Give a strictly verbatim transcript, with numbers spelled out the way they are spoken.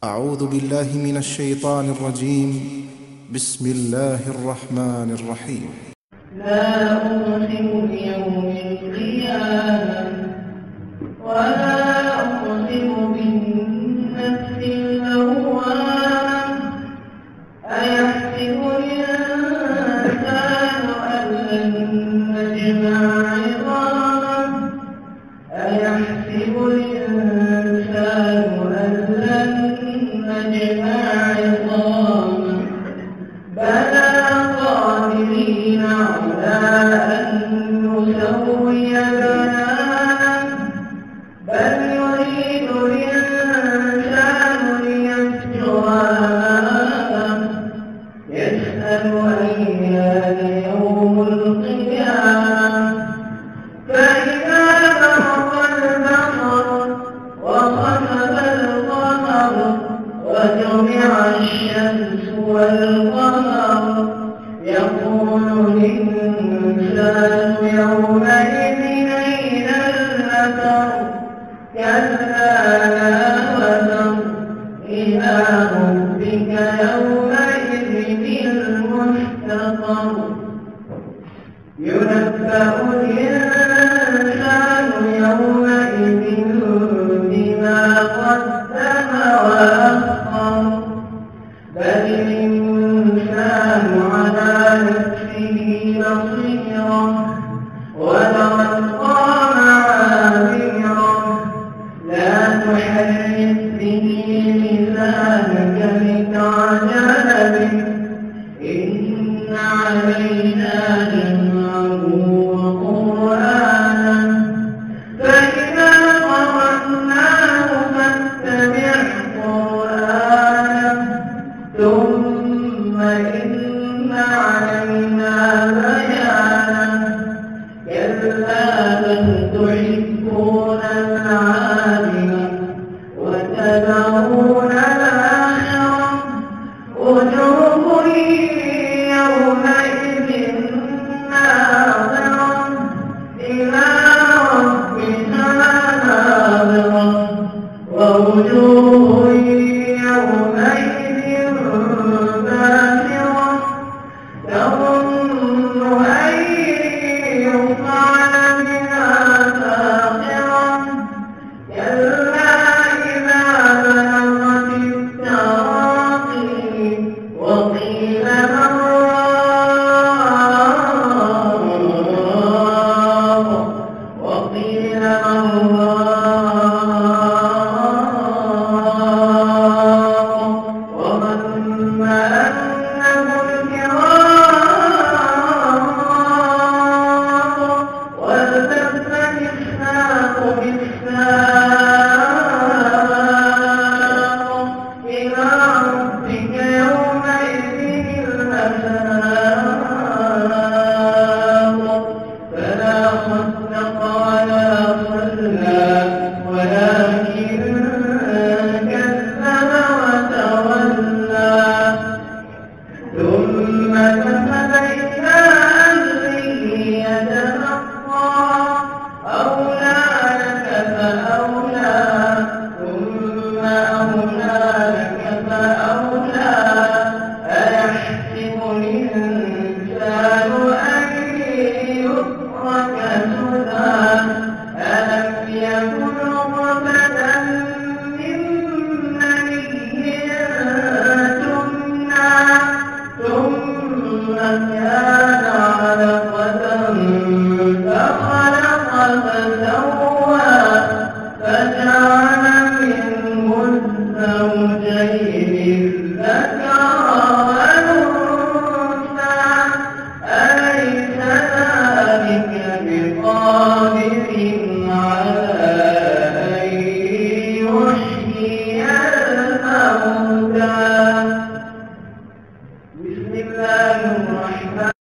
أعوذ بالله من الشيطان الرجيم. بسم الله الرحمن الرحيم. لا أقسم بيوم القيامة ولا أقسم بالنفس اللوامة أيحسب الإنسان أن لن نجمع عظامه أيحسب الإنسان أن لن نجمع عظامه بلى قادرين على أن نسوي بنانه بل يريد الإنسان ليفجر أمامه يسأل أيان يوم القيامة فإذا برق البصر وخسف القمر وجمع الشمس والقمر يقول الإنسان يومئذ أين المفر كلا لا وزر إلى ربك يومئذ المستقر ينبأ الإنسان يومئذ بما قدم وأخر بل الإنسان على نفسه بصيرة ولو ألقى معاذيره لا تحرك به لسانك لتعجل به إن علينا جمعه وقرآنه فإذا قرأناه فاتبع قرآنه ثم إن علينا بيانه كلا بل تحبون العاجلة وتذرون الآخرة وجوه يومئذ ناظرة إلى ربها ناظرة ووجوه يومئذ باسرة تظن أن يفعل بها فاقرة كلا إذا بلغت التراقي وقيل من راق وقيل من راق وظن أنه الفراق والتفت الساق بالساق إلى ربك يومئذ المساق فلا صدق ولا صلى ولكن كذب وتولى ثم ذهب إلى أهله يتمطى أولى لك فأولى ثم أولى لك فأولى أيحسب الإنسان أن يترك سدى ألم يكن نطفة من مني تمنى ثم كان علقة فخلق فسوى